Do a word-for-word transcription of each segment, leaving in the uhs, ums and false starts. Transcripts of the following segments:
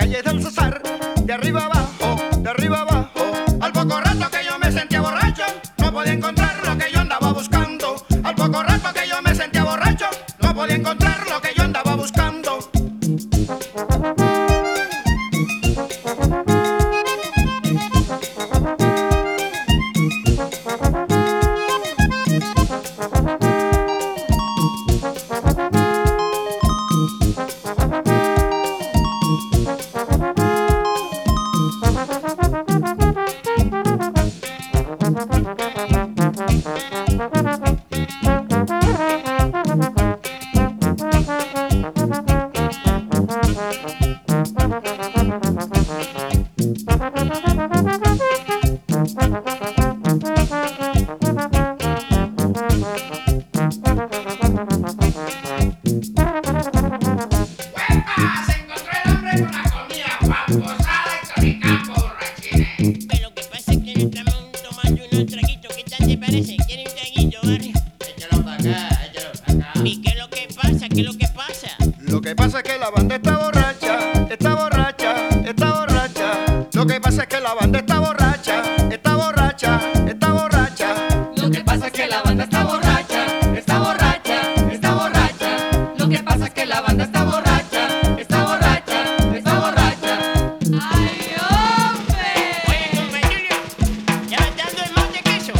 calle del Cesar, de arriba abajo, de arriba abajo. Al poco rato que yo me sentía borracho, no podía encontrar lo que yo andaba buscando. Al poco rato que yo me sentía borracho, no podía encontrar lo que yo andaba buscando. Lo que pasa es que la banda está borracha, está borracha, está borracha. Lo que pasa es que la banda está borracha, está borracha, está borracha. Lo que pasa es que la banda está borracha, está borracha, está borracha. Lo que pasa es que la banda está borracha, está borracha, está borracha. ¡Ay, hombre! Oye, compa Junior, ya me está dando el mal de queso.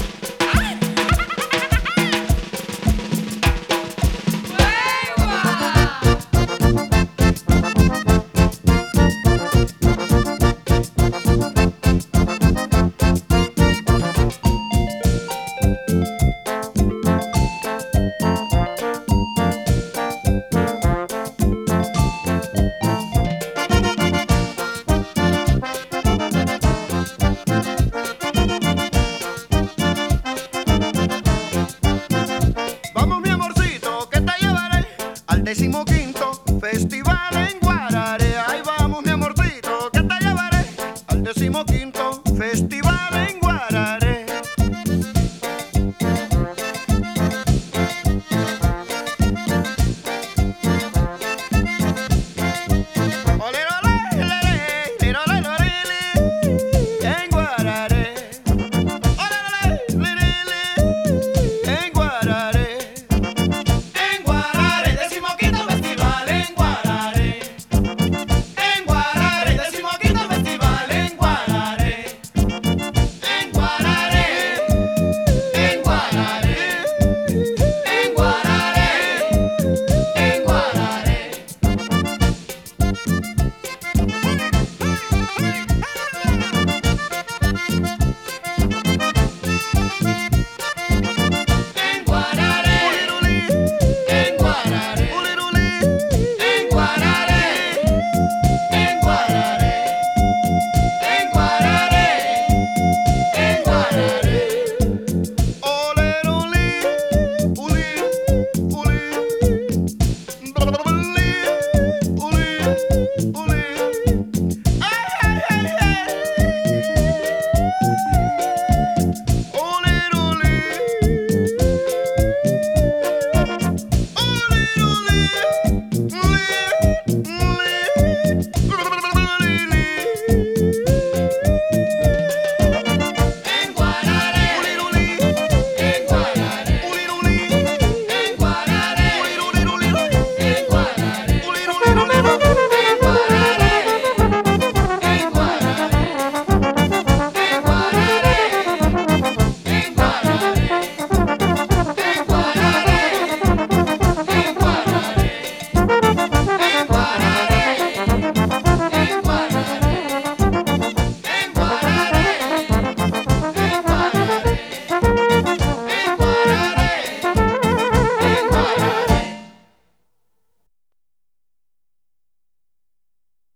Vamos mi amorcito, que te llevaré al decimoquinto festival en Guararé. Ahí vamos mi amorcito, que te llevaré al decimoquinto